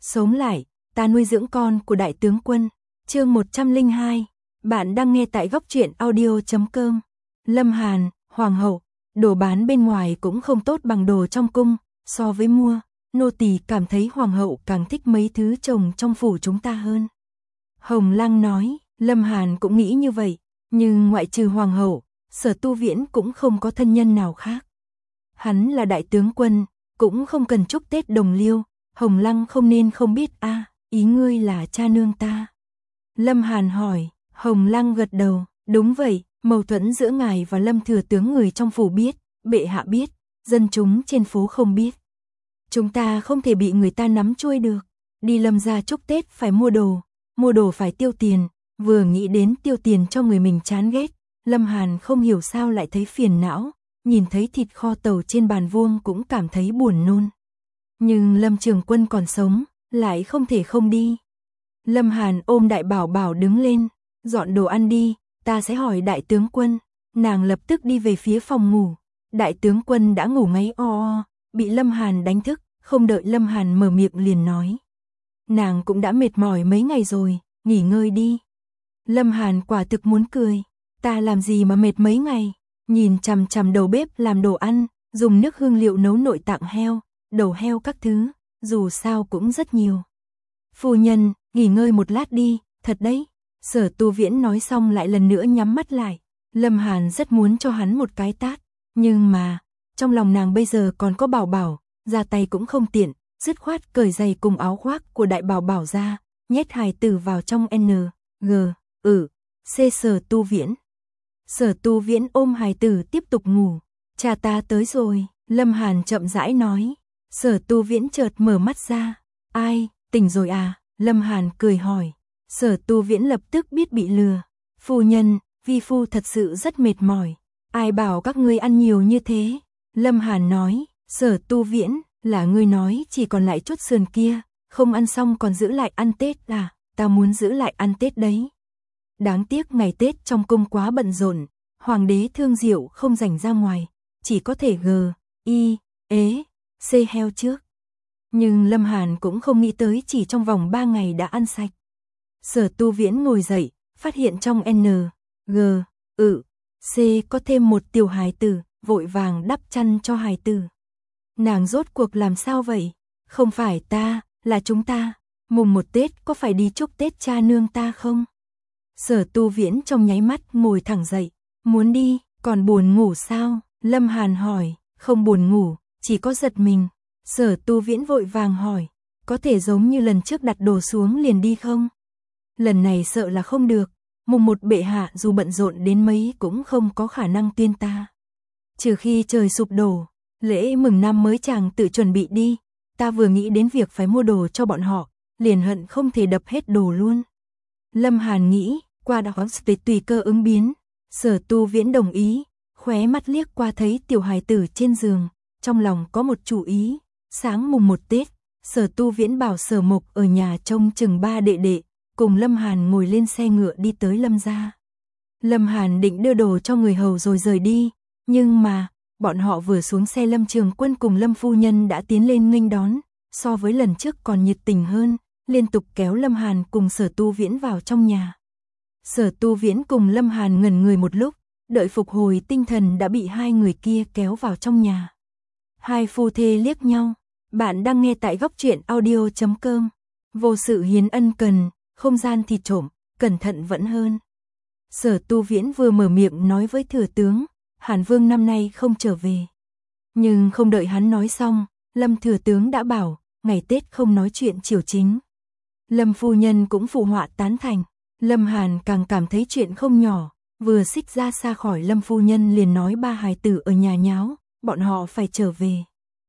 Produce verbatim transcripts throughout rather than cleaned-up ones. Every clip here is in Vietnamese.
Sống lại, ta nuôi dưỡng con của đại tướng quân. Chương một trăm lẻ hai. Bạn đang nghe tại góc truyện audio chấm com. Lâm Hàn, hoàng hậu, đồ bán bên ngoài cũng không tốt bằng đồ trong cung, so với mua, nô tỳ cảm thấy hoàng hậu càng thích mấy thứ trồng trong phủ chúng ta hơn. Hồng Lăng nói, Lâm Hàn cũng nghĩ như vậy, nhưng ngoại trừ hoàng hậu, Sở Tu Viễn cũng không có thân nhân nào khác. Hắn là đại tướng quân, cũng không cần chúc Tết đồng liêu, Hồng Lăng không nên không biết a, à, ý ngươi là cha nương ta. Lâm Hàn hỏi, Hồng Lăng gật đầu, đúng vậy, mâu thuẫn giữa ngài và Lâm thừa tướng người trong phủ biết, bệ hạ biết, dân chúng trên phố không biết. Chúng ta không thể bị người ta nắm chuôi được, đi Lâm gia chúc Tết phải mua đồ, mua đồ phải tiêu tiền, vừa nghĩ đến tiêu tiền cho người mình chán ghét, Lâm Hàn không hiểu sao lại thấy phiền não, nhìn thấy thịt kho tàu trên bàn vuông cũng cảm thấy buồn nôn. Nhưng Lâm Trường Quân còn sống, lại không thể không đi. Lâm Hàn ôm Đại Bảo Bảo đứng lên, dọn đồ ăn đi, ta sẽ hỏi đại tướng quân. Nàng lập tức đi về phía phòng ngủ. Đại tướng quân đã ngủ ngáy o o, bị Lâm Hàn đánh thức, không đợi Lâm Hàn mở miệng liền nói. Nàng cũng đã mệt mỏi mấy ngày rồi, nghỉ ngơi đi. Lâm Hàn quả thực muốn cười, ta làm gì mà mệt mấy ngày, nhìn chằm chằm đầu bếp làm đồ ăn, dùng nước hương liệu nấu nội tạng heo, đầu heo các thứ, dù sao cũng rất nhiều. Phu nhân, nghỉ ngơi một lát đi, thật đấy. Sở Tu Viễn nói xong lại lần nữa nhắm mắt lại. Lâm Hàn rất muốn cho hắn một cái tát, nhưng mà, trong lòng nàng bây giờ còn có Bảo Bảo, ra tay cũng không tiện, dứt khoát cởi giày cùng áo khoác của Đại Bảo Bảo ra, nhét hài tử vào trong N, G, ừ, C Sở Tu Viễn. Sở Tu Viễn ôm hài tử tiếp tục ngủ. Cha ta tới rồi, Lâm Hàn chậm rãi nói. Sở Tu Viễn chợt mở mắt ra. Ai, tỉnh rồi à? Lâm Hàn cười hỏi. Sở Tu Viễn lập tức biết bị lừa. Phu nhân, vi phu thật sự rất mệt mỏi. Ai bảo các ngươi ăn nhiều như thế? Lâm Hàn nói. Sở Tu Viễn, là ngươi nói chỉ còn lại chút sườn kia, không ăn xong còn giữ lại ăn Tết à? Ta muốn giữ lại ăn Tết đấy. Đáng tiếc ngày Tết trong cung quá bận rộn, hoàng đế thương diệu không rảnh ra ngoài, chỉ có thể g, y, ế, c heo trước. Nhưng Lâm Hàn cũng không nghĩ tới chỉ trong vòng ba ngày đã ăn sạch. Sở Tu Viễn ngồi dậy, phát hiện trong N, G, ừ, C có thêm một tiểu hài tử, vội vàng đắp chăn cho hài tử. Nàng rốt cuộc làm sao vậy? Không phải ta, là chúng ta. Mùng một Tết có phải đi chúc Tết cha nương ta không? Sở Tu Viễn trong nháy mắt ngồi thẳng dậy. Muốn đi, còn buồn ngủ sao? Lâm Hàn hỏi, không buồn ngủ, chỉ có giật mình. Sở Tu Viễn vội vàng hỏi, có thể giống như lần trước đặt đồ xuống liền đi không? Lần này sợ là không được, mùng một bệ hạ dù bận rộn đến mấy cũng không có khả năng tuyên ta. Trừ khi trời sụp đổ, lễ mừng năm mới chàng tự chuẩn bị đi, ta vừa nghĩ đến việc phải mua đồ cho bọn họ, liền hận không thể đập hết đồ luôn. Lâm Hàn nghĩ, qua đó về tùy cơ ứng biến. Sở Tu Viễn đồng ý, khóe mắt liếc qua thấy tiểu hài tử trên giường, trong lòng có một chủ ý. Sáng mùng một Tết, Sở Tu Viễn bảo Sở Mộc ở nhà trông chừng ba đệ đệ, cùng Lâm Hàn ngồi lên xe ngựa đi tới Lâm gia. Lâm Hàn định đưa đồ cho người hầu rồi rời đi, nhưng mà, bọn họ vừa xuống xe Lâm Trường Quân cùng Lâm phu nhân đã tiến lên nghênh đón, so với lần trước còn nhiệt tình hơn, liên tục kéo Lâm Hàn cùng Sở Tu Viễn vào trong nhà. Sở Tu Viễn cùng Lâm Hàn ngẩn người một lúc, đợi phục hồi tinh thần đã bị hai người kia kéo vào trong nhà. Hai phu thê liếc nhau, bạn đang nghe tại góc truyện audio chấm com. Vô sự hiến ân cần, không gian thì trộm, cẩn thận vẫn hơn. Sở Tu Viễn vừa mở miệng nói với thừa tướng, Hàn Vương năm nay không trở về. Nhưng không đợi hắn nói xong, Lâm thừa tướng đã bảo, ngày Tết không nói chuyện triều chính. Lâm phu nhân cũng phụ họa tán thành. Lâm Hàn càng cảm thấy chuyện không nhỏ, vừa xích ra xa khỏi Lâm phu nhân liền nói ba hài tử ở nhà nháo, bọn họ phải trở về.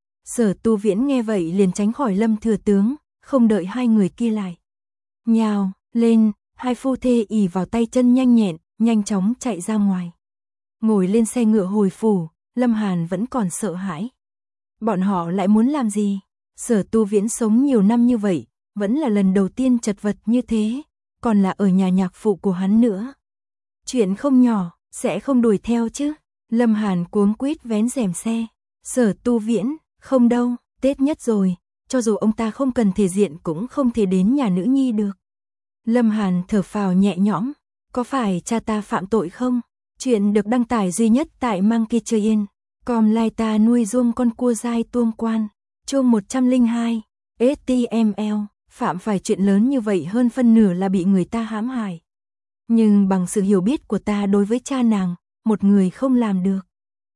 Sở Tu Viễn nghe vậy liền tránh khỏi Lâm thừa tướng, không đợi hai người kia lại. Nhào lên, hai phu thê ỉ vào tay chân nhanh nhẹn, nhanh chóng chạy ra ngoài. Ngồi lên xe ngựa hồi phủ, Lâm Hàn vẫn còn sợ hãi. Bọn họ lại muốn làm gì? Sở Tu Viễn sống nhiều năm như vậy, vẫn là lần đầu tiên chật vật như thế, còn là ở nhà nhạc phụ của hắn nữa. Chuyện không nhỏ, sẽ không đuổi theo chứ? Lâm Hàn cuống quýt vén rèm xe. Sở Tu Viễn, không đâu, Tết nhất rồi, cho dù ông ta không cần thể diện cũng không thể đến nhà nữ nhi được. Lâm Hàn thở phào nhẹ nhõm, có phải cha ta phạm tội không? Chuyện được đăng tải duy nhất tại Monkey Train. Com lai ta nuôi ruông con cua dai tuông quan. Chương một trăm lẻ hai. ét tê em lờ, phạm phải chuyện lớn như vậy hơn phân nửa là bị người ta hãm hại. Nhưng bằng sự hiểu biết của ta đối với cha nàng, một người không làm được.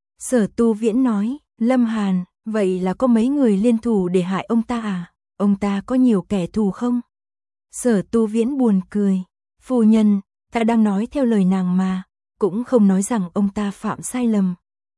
Sở Tu Viễn nói, Lâm Hàn, vậy là có mấy người liên thủ để hại ông ta à? Ông ta có nhiều kẻ thù không? Sở Tu Viễn buồn cười, phu nhân, ta đang nói theo lời nàng mà, cũng không nói rằng ông ta phạm sai lầm.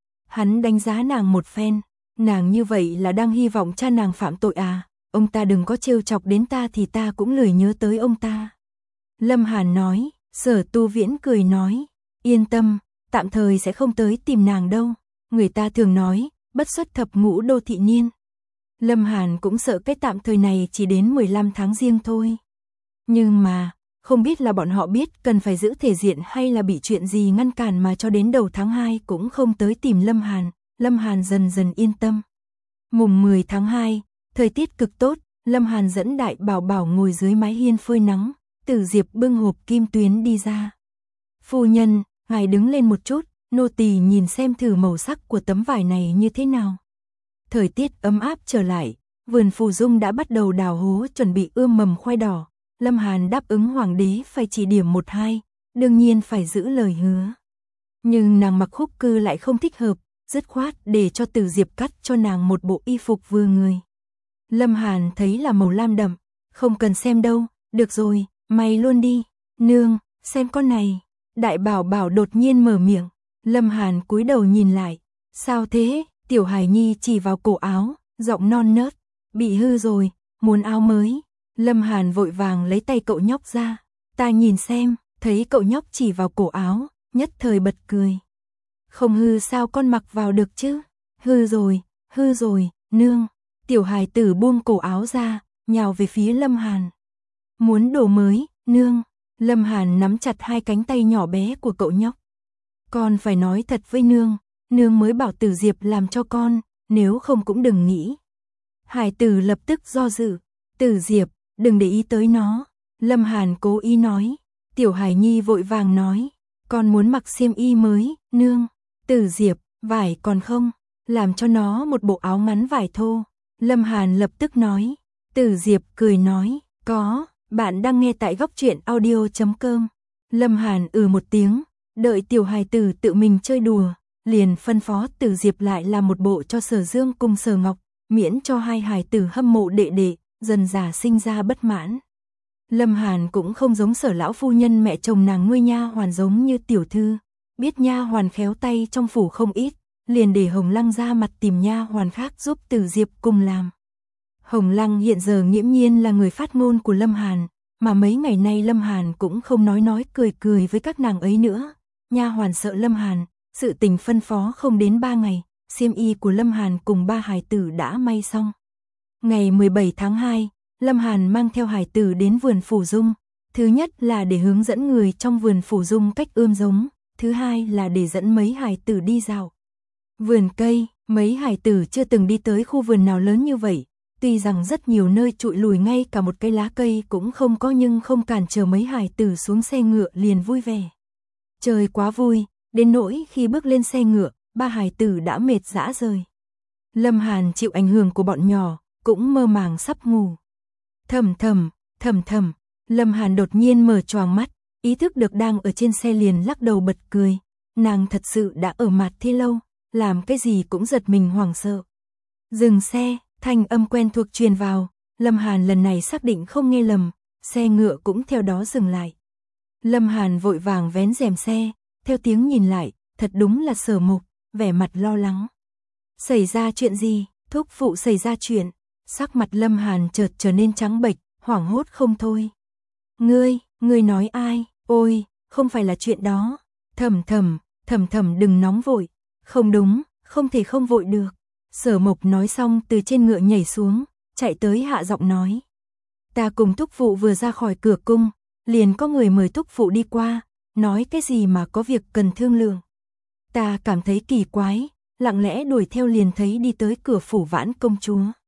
Hắn đánh giá nàng một phen, nàng như vậy là đang hy vọng cha nàng phạm tội à? Ông ta đừng có trêu chọc đến ta thì ta cũng lười nhớ tới ông ta. Lâm Hàn nói, Sở Tu Viễn cười nói, yên tâm, tạm thời sẽ không tới tìm nàng đâu. Người ta thường nói, bất xuất thập ngũ đô thị niên. Lâm Hàn cũng sợ cái tạm thời này chỉ đến mười lăm tháng riêng thôi. Nhưng mà, không biết là bọn họ biết cần phải giữ thể diện hay là bị chuyện gì ngăn cản mà cho đến đầu tháng hai cũng không tới tìm Lâm Hàn. Lâm Hàn dần dần yên tâm. Mùng mười tháng hai, thời tiết cực tốt, Lâm Hàn dẫn Đại Bảo Bảo ngồi dưới mái hiên phơi nắng, Tử Diệp bưng hộp kim tuyến đi ra. Phu nhân, ngài đứng lên một chút, nô tỳ nhìn xem thử màu sắc của tấm vải này như thế nào. Thời tiết ấm áp trở lại, vườn phù dung đã bắt đầu đào hố chuẩn bị ươm mầm khoai đỏ. Lâm Hàn đáp ứng hoàng đế phải chỉ điểm một hai, đương nhiên phải giữ lời hứa. Nhưng nàng mặc khúc cư lại không thích hợp, dứt khoát để cho Tử Diệp cắt cho nàng một bộ y phục vừa người. Lâm Hàn thấy là màu lam đậm, không cần xem đâu, được rồi, mày luôn đi. Nương, xem con này. Đại Bảo Bảo đột nhiên mở miệng. Lâm Hàn cúi đầu nhìn lại. Sao thế? Tiểu Hải Nhi chỉ vào cổ áo, giọng non nớt. Bị hư rồi, muốn áo mới. Lâm Hàn vội vàng lấy tay cậu nhóc ra. Ta nhìn xem, thấy cậu nhóc chỉ vào cổ áo, nhất thời bật cười. Không hư sao con mặc vào được chứ? Hư rồi, hư rồi, nương. Tiểu hài tử buông cổ áo ra, nhào về phía Lâm Hàn. Muốn đồ mới, nương. Lâm Hàn nắm chặt hai cánh tay nhỏ bé của cậu nhóc. Con phải nói thật với nương, nương mới bảo Tử Diệp làm cho con, nếu không cũng đừng nghĩ. Hải tử lập tức do dự. Tử Diệp, đừng để ý tới nó. Lâm Hàn cố ý nói. Tiểu Hải Nhi vội vàng nói. Con muốn mặc xiêm y mới, nương. Tử Diệp, vải còn không? Làm cho nó một bộ áo ngắn vải thô. Lâm Hàn lập tức nói. Tử Diệp cười nói. Có, bạn đang nghe tại góc truyện audio chấm com. Lâm Hàn ừ một tiếng. Đợi tiểu hài tử tự mình chơi đùa. Liền phân phó Tử Diệp lại làm một bộ cho Sở Dương cùng Sở Ngọc. Miễn cho hai hài tử hâm mộ đệ đệ, dần dà sinh ra bất mãn. Lâm Hàn cũng không giống Sở lão phu nhân mẹ chồng nàng nuôi nha hoàn giống như tiểu thư, biết nha hoàn khéo tay trong phủ không ít, liền để Hồng Lăng ra mặt tìm nha hoàn khác giúp Tử Diệp cùng làm. Hồng Lăng hiện giờ nghiễm nhiên là người phát ngôn của Lâm Hàn, mà mấy ngày nay Lâm Hàn cũng không nói nói cười cười với các nàng ấy nữa. Nha hoàn sợ Lâm Hàn, sự tình phân phó không đến ba ngày, xiêm y của Lâm Hàn cùng ba hài tử đã may xong. Ngày mười bảy tháng hai, Lâm Hàn mang theo hài tử đến vườn phủ dung. Thứ nhất là để hướng dẫn người trong vườn phủ dung cách ươm giống, thứ hai là để dẫn mấy hài tử đi dạo. Vườn cây, mấy hài tử chưa từng đi tới khu vườn nào lớn như vậy, tuy rằng rất nhiều nơi trụi lùi ngay cả một cây lá cây cũng không có nhưng không cản trở mấy hài tử xuống xe ngựa liền vui vẻ. Trời quá vui, đến nỗi khi bước lên xe ngựa, ba hài tử đã mệt rã rời. Lâm Hàn chịu ảnh hưởng của bọn nhỏ, cũng mơ màng sắp ngủ. Thầm thầm, thầm thầm, Lâm Hàn đột nhiên mở choàng mắt, ý thức được đang ở trên xe liền lắc đầu bật cười. Nàng thật sự đã ở mặt thế lâu, làm cái gì cũng giật mình hoảng sợ. Dừng xe, thanh âm quen thuộc truyền vào, Lâm Hàn lần này xác định không nghe lầm, xe ngựa cũng theo đó dừng lại. Lâm Hàn vội vàng vén rèm xe, theo tiếng nhìn lại, thật đúng là Sở Mục, vẻ mặt lo lắng. Xảy ra chuyện gì? Thúc phụ xảy ra chuyện. Sắc mặt Lâm Hàn chợt trở nên trắng bệch, hoảng hốt không thôi. Ngươi, ngươi nói ai? Ôi, không phải là chuyện đó. Thầm thầm, thầm thầm đừng nóng vội. Không đúng, không thể không vội được. Sở Mộc nói xong từ trên ngựa nhảy xuống, chạy tới hạ giọng nói. Ta cùng thúc phụ vừa ra khỏi cửa cung, liền có người mời thúc phụ đi qua, nói cái gì mà có việc cần thương lượng. Ta cảm thấy kỳ quái, lặng lẽ đuổi theo liền thấy đi tới cửa phủ Vãn công chúa.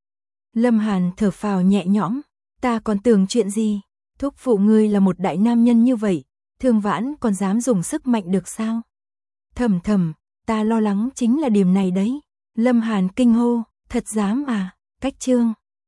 Lâm Hàn thở phào nhẹ nhõm, ta còn tưởng chuyện gì, thúc phụ ngươi là một đại nam nhân như vậy, Thương Vãn còn dám dùng sức mạnh được sao? Thầm thầm, ta lo lắng chính là điểm này đấy. Lâm Hàn kinh hô, thật dám à, cách chương.